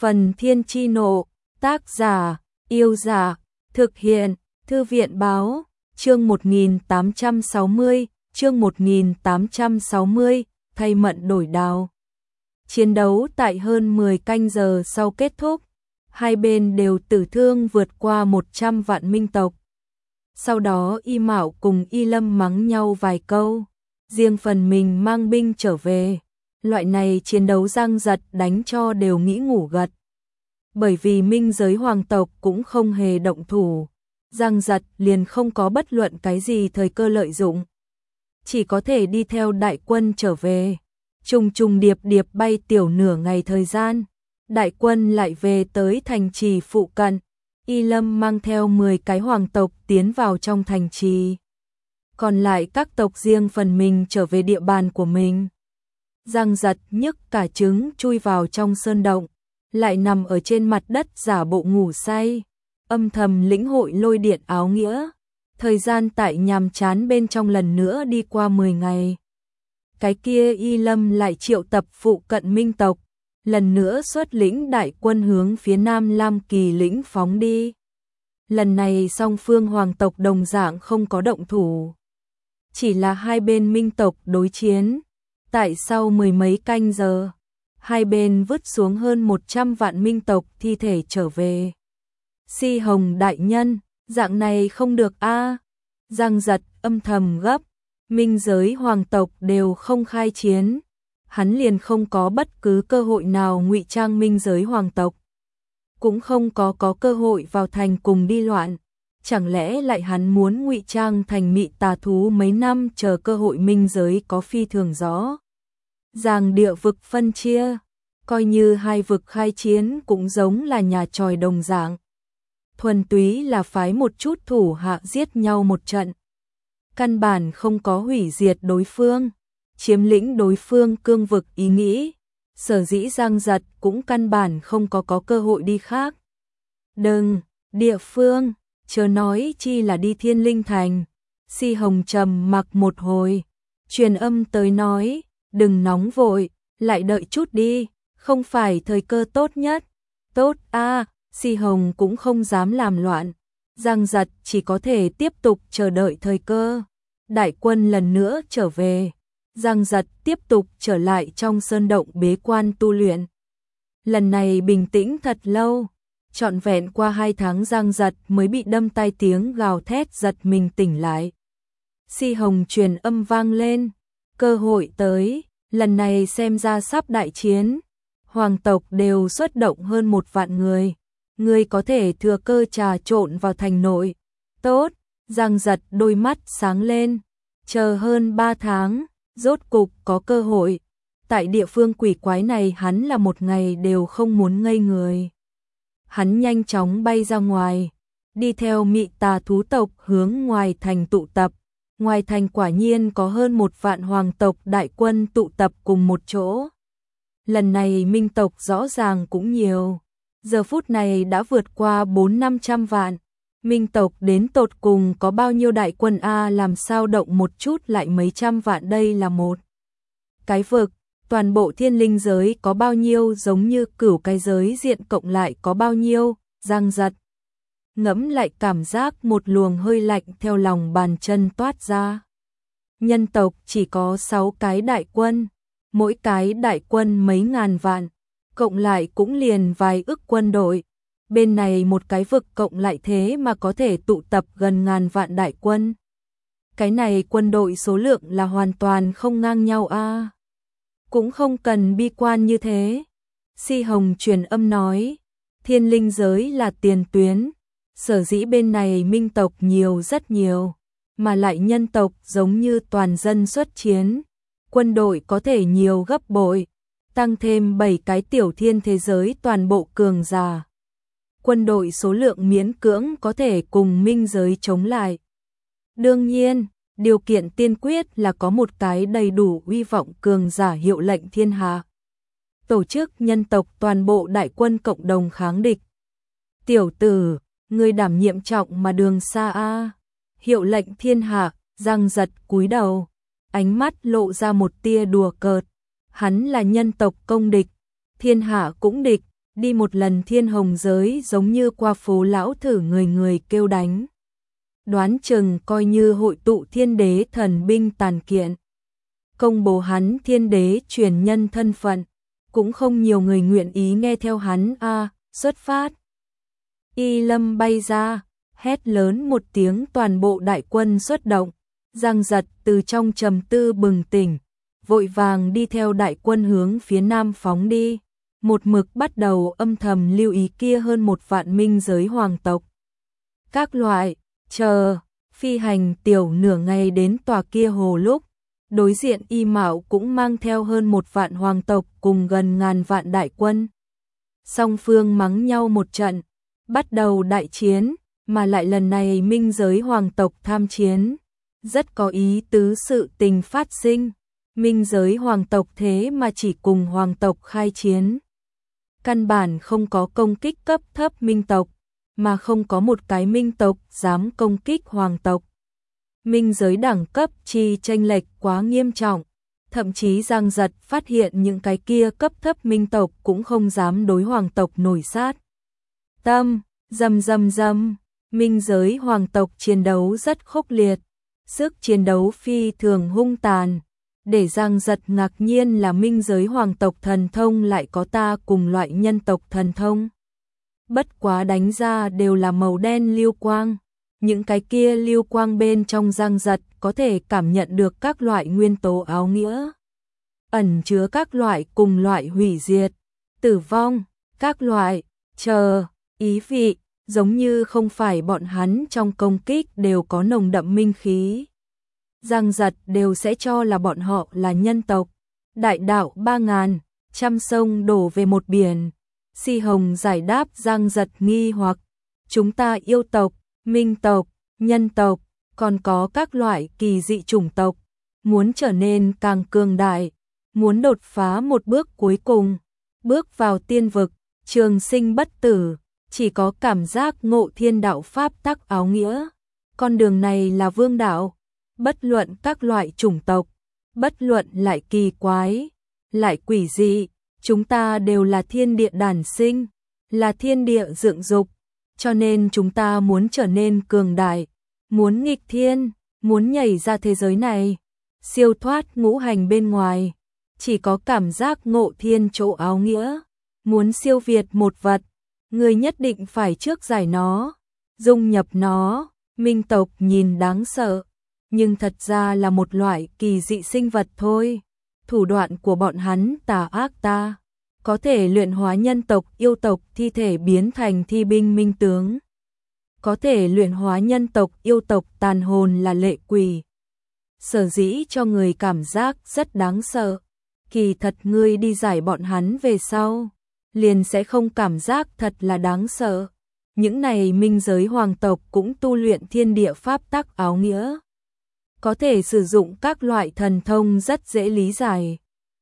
Phần Thiên Chi Nộ, tác giả, Yêu Giả, thực hiện, Thư viện Báo, chương 1860, thay mận đổi đao. Chiến đấu tại hơn 10 canh giờ sau kết thúc, hai bên đều tử thương vượt qua 100 vạn minh tộc. Sau đó Y Mạo cùng Y Lâm mắng nhau vài câu, riêng phần mình mang binh trở về. Loại này chiến đấu giăng giật đánh cho đều nghĩ ngủ gật. Bởi vì minh giới hoàng tộc cũng không hề động thủ, giăng giật liền không có bất luận cái gì thời cơ lợi dụng. Chỉ có thể đi theo đại quân trở về. Trùng trùng điệp điệp bay tiểu nửa ngày thời gian, đại quân lại về tới thành trì phụ cận. Y Lâm mang theo 10 cái hoàng tộc tiến vào trong thành trì. Còn lại các tộc riêng phần mình trở về địa bàn của mình. Giang giật nhức cả trứng chui vào trong sơn động, lại nằm ở trên mặt đất giả bộ ngủ say, âm thầm lĩnh hội lôi điện áo nghĩa. Thời gian tại nhàm chán bên trong lần nữa đi qua 10 ngày. Cái kia Y Lâm lại triệu tập phụ cận minh tộc, lần nữa xuất lĩnh đại quân hướng phía Nam Lam Kỳ lĩnh phóng đi. Lần này song phương hoàng tộc đồng dạng không có động thủ, chỉ là hai bên minh tộc đối chiến. Tại sau 10 mấy canh giờ, hai bên vứt xuống hơn 100 vạn minh tộc thi thể trở về. Si Hồng đại nhân, dạng này không được a. Giang giật âm thầm gấp, minh giới hoàng tộc đều không khai chiến, hắn liền không có bất cứ cơ hội nào ngụy trang minh giới hoàng tộc, cũng không có cơ hội vào thành cùng đi loạn. Chẳng lẽ lại hắn muốn ngụy trang thành mị tà thú mấy năm chờ cơ hội minh giới có phi thường rõ ràng địa vực phân chia, coi như hai vực khai chiến cũng giống là nhà tròi đồng dạng. Thuần túy là phái một chút thủ hạ giết nhau một trận. Căn bản không có hủy diệt đối phương, chiếm lĩnh đối phương cương vực ý nghĩ. Sở dĩ Giang giật cũng căn bản không có cơ hội đi khác. Địa phương, chớ nói chi là đi Thiên Linh Thành. Si Hồng trầm mặc một hồi, truyền âm tới nói, đừng nóng vội, lại đợi chút đi, không phải thời cơ tốt nhất. Tốt a. Si Hồng cũng không dám làm loạn. Giang giật chỉ có thể tiếp tục chờ đợi thời cơ. Đại quân lần nữa trở về. Giang giật tiếp tục trở lại trong sơn động bế quan tu luyện. Lần này bình tĩnh thật lâu, trọn vẹn qua 2 tháng Giang giật mới bị đâm tai tiếng gào thét giật mình tỉnh lại. Si Hồng truyền âm vang lên, cơ hội tới, lần này xem ra sắp đại chiến. Hoàng tộc đều xuất động hơn 1 vạn người, ngươi có thể thừa cơ trà trộn vào thành nội. Tốt, Giang giật đôi mắt sáng lên, chờ hơn 3 tháng, rốt cục có cơ hội. Tại địa phương quỷ quái này hắn là một ngày đều không muốn ngây người. Hắn nhanh chóng bay ra ngoài, đi theo mị tà thú tộc hướng ngoài thành tụ tập. Ngoài thành quả nhiên có hơn 1 vạn hoàng tộc đại quân tụ tập cùng một chỗ. Lần này minh tộc rõ ràng cũng nhiều, giờ phút này đã vượt qua 400-500 vạn. Minh tộc đến tột cùng có bao nhiêu đại quân a, làm sao động một chút lại mấy trăm vạn, đây là một cái vực. Toàn bộ thiên linh giới có bao nhiêu, giống như cửu cái giới diện cộng lại có bao nhiêu. Giang giật ngẫm lại cảm giác một luồng hơi lạnh theo lòng bàn chân toát ra. Nhân tộc chỉ có 6 cái đại quân, mỗi cái đại quân mấy ngàn vạn, cộng lại cũng liền vài ức quân đội. Bên này một cái vực cộng lại thế mà có thể tụ tập gần ngàn vạn đại quân. Cái này quân đội số lượng là hoàn toàn không ngang nhau a. Cũng không cần bi quan như thế. Si Hồng truyền âm nói, thiên linh giới là tiền tuyến, sở dĩ bên này minh tộc nhiều rất nhiều, mà lại nhân tộc giống như toàn dân xuất chiến, quân đội có thể nhiều gấp bội, tăng thêm 7 cái tiểu thiên thế giới toàn bộ cường giả. Quân đội số lượng miễn cưỡng có thể cùng minh giới chống lại. Đương nhiên, điều kiện tiên quyết là có một cái đầy đủ uy vọng cường giả hiệu lệnh thiên hạ. Tổ chức nhân tộc toàn bộ đại quân cộng đồng kháng địch. Tiểu tử, ngươi đảm nhiệm trọng mà đường xa a. Hiệu lệnh thiên hạ. Giang giật cúi đầu, ánh mắt lộ ra một tia đùa cợt. Hắn là nhân tộc công địch, thiên hạ cũng địch, đi một lần thiên hồng giới giống như qua phố lão thử người người kêu đánh. Đoán chừng coi như hội tụ thiên đế thần binh tàn kiện. Công bố hắn thiên đế truyền nhân thân phận, cũng không nhiều người nguyện ý nghe theo hắn xuất phát. Y Lâm bay ra, hét lớn một tiếng toàn bộ đại quân xuất động, Giang Giật từ trong trầm tư bừng tỉnh, vội vàng đi theo đại quân hướng phía nam phóng đi, một mực bắt đầu âm thầm lưu ý kia hơn 1 vạn minh giới hoàng tộc. Các loại, chờ, phi hành tiểu nửa ngày đến tòa kia hồ lúc, đối diện Y Mạo cũng mang theo hơn 1 vạn hoàng tộc cùng gần ngàn vạn đại quân. Song phương mắng nhau một trận, bắt đầu đại chiến, mà lại lần này minh giới hoàng tộc tham chiến. Rất có ý tứ sự tình phát sinh, minh giới hoàng tộc thế mà chỉ cùng hoàng tộc khai chiến. Căn bản không có công kích cấp thấp minh tộc, mà không có một cái minh tộc dám công kích hoàng tộc. Minh giới đẳng cấp chi chênh lệch quá nghiêm trọng, thậm chí Giang Giật phát hiện những cái kia cấp thấp minh tộc cũng không dám đối hoàng tộc nổi sát. Rầm, minh giới hoàng tộc chiến đấu rất khốc liệt, sức chiến đấu phi thường hung tàn, để Giang Giật ngạc nhiên là minh giới hoàng tộc thần thông lại có ta cùng loại nhân tộc thần thông. Bất quá đánh ra đều là màu đen lưu quang, những cái kia lưu quang bên trong Giang Giật có thể cảm nhận được các loại nguyên tố áo nghĩa, ẩn chứa các loại cùng loại hủy diệt, tử vong, các loại, ý vị, giống như không phải bọn hắn trong công kích đều có nồng đậm minh khí. Giang Giật đều sẽ cho là bọn họ là nhân tộc. Đại đạo 3000, trăm sông đổ về một biển. Si Hồng giải đáp Giang Giật nghi hoặc, chúng ta yêu tộc, minh tộc, nhân tộc, còn có các loại kỳ dị chủng tộc, muốn trở nên càng cường đại, muốn đột phá một bước cuối cùng, bước vào tiên vực, trường sinh bất tử, chỉ có cảm giác ngộ thiên đạo pháp tắc áo nghĩa. Con đường này là vương đạo, bất luận các loại chủng tộc, bất luận lại kỳ quái, lại quỷ dị, chúng ta đều là thiên địa đản sinh, là thiên địa dựng dục, cho nên chúng ta muốn trở nên cường đại, muốn nghịch thiên, muốn nhảy ra thế giới này, siêu thoát ngũ hành bên ngoài, chỉ có cảm giác ngộ thiên chỗ áo nghĩa, muốn siêu việt một vật, người nhất định phải trước giải nó, dung nhập nó. Minh tộc nhìn đáng sợ, nhưng thật ra là một loại kỳ dị sinh vật thôi. Thủ đoạn của bọn hắn tà ác ta, có thể luyện hóa nhân tộc, yêu tộc thi thể biến thành thi binh minh tướng. Có thể luyện hóa nhân tộc, yêu tộc tàn hồn là lệ quỷ. Sở dĩ cho người cảm giác rất đáng sợ. Kỳ thật ngươi đi giải bọn hắn về sau, liền sẽ không cảm giác thật là đáng sợ. Những này minh giới hoàng tộc cũng tu luyện thiên địa pháp tắc áo nghĩa, có thể sử dụng các loại thần thông rất dễ lý giải.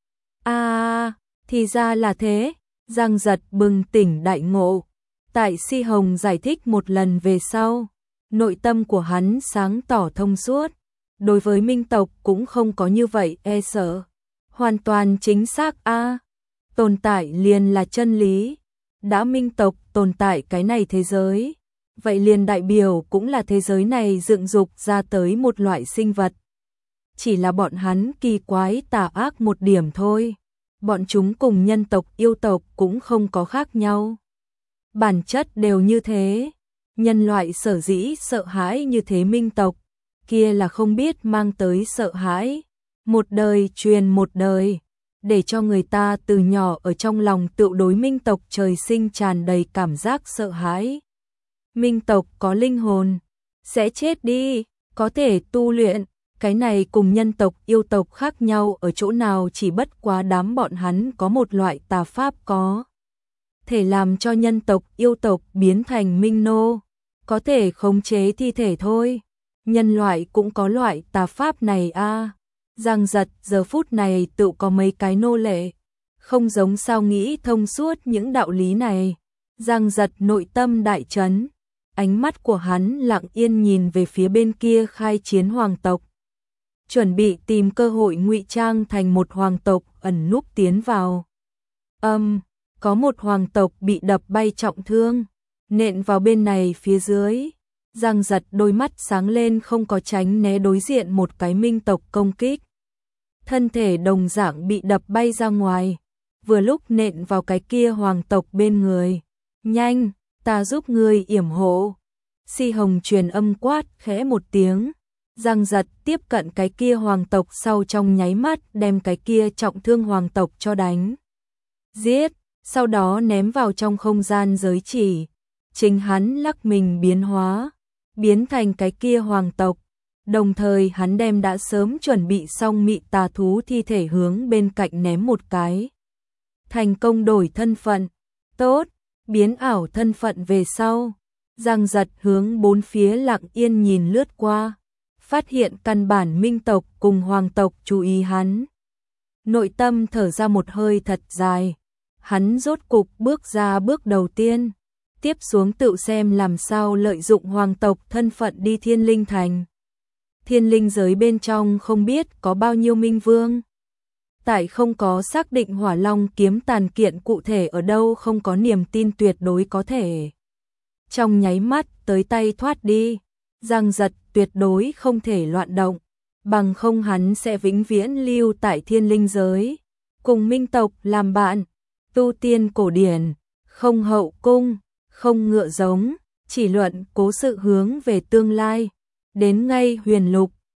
Thì ra là thế. Giang Giật bừng tỉnh đại ngộ. Tại Si Hồng giải thích một lần về sau, nội tâm của hắn sáng tỏ thông suốt. Đối với minh tộc cũng không có như vậy e sợ. Hoàn toàn chính xác tồn tại liền là chân lý. Đã minh tộc tồn tại cái này thế giới, vậy liền đại biểu cũng là thế giới này dựng dục ra tới một loại sinh vật. Chỉ là bọn hắn kỳ quái tà ác một điểm thôi. Bọn chúng cùng nhân tộc, yêu tộc cũng không có khác nhau. Bản chất đều như thế. Nhân loại sở dĩ sợ hãi như thế minh tộc, kia là không biết mang tới sợ hãi. Một đời truyền một đời, để cho người ta từ nhỏ ở trong lòng tự đối minh tộc trời sinh tràn đầy cảm giác sợ hãi. Minh tộc có linh hồn, sẽ chết đi, có thể tu luyện, cái này cùng nhân tộc, yêu tộc khác nhau ở chỗ nào, chỉ bất quá đám bọn hắn có một loại tà pháp có thể làm cho nhân tộc, yêu tộc biến thành minh nô, có thể khống chế thi thể thôi. Nhân loại cũng có loại tà pháp này Giang Giật giờ phút này tự có mấy cái nô lệ, không giống sao nghĩ thông suốt những đạo lý này. Giang Giật nội tâm đại chấn, ánh mắt của hắn lặng yên nhìn về phía bên kia khai chiến hoàng tộc, chuẩn bị tìm cơ hội ngụy trang thành một hoàng tộc ẩn núp tiến vào. có một hoàng tộc bị đập bay trọng thương, nện vào bên này phía dưới. Giang Giật đôi mắt sáng lên, không có tránh né đối diện một cái minh tộc công kích. Thân thể đồng dạng bị đập bay ra ngoài, vừa lúc nện vào cái kia hoàng tộc bên người. Nhanh, ta giúp ngươi yểm hộ. Si Hồng truyền âm quát khẽ một tiếng. Giang Giật tiếp cận cái kia hoàng tộc sau trong nháy mắt đem cái kia trọng thương hoàng tộc cho đánh giết, sau đó ném vào trong không gian giới chỉ. Chính hắn lắc mình biến hóa, biến thành cái kia hoàng tộc. Đồng thời hắn đem đã sớm chuẩn bị xong mị tà thú thi thể hướng bên cạnh ném một cái. Thành công đổi thân phận. Tốt, biến ảo thân phận về sau. Giang Giật hướng bốn phía lặng yên nhìn lướt qua, phát hiện căn bản minh tộc cùng hoàng tộc chú ý hắn. Nội tâm thở ra một hơi thật dài, hắn rốt cục bước ra bước đầu tiên, tiếp xuống tự xem làm sao lợi dụng hoàng tộc thân phận đi Thiên Linh Thành. Thiên linh giới bên trong không biết có bao nhiêu minh vương. Tại không có xác định Hỏa Long kiếm tàn kiện cụ thể ở đâu, không có niềm tin tuyệt đối có thể trong nháy mắt tới tay thoát đi. Giang Giật tuyệt đối không thể loạn động, bằng không hắn sẽ vĩnh viễn lưu tại thiên linh giới, cùng minh tộc làm bạn. Tu tiên cổ điển, không hậu cung, không ngựa giống, chỉ luận cố sự hướng về tương lai. Đến ngay huyền lục,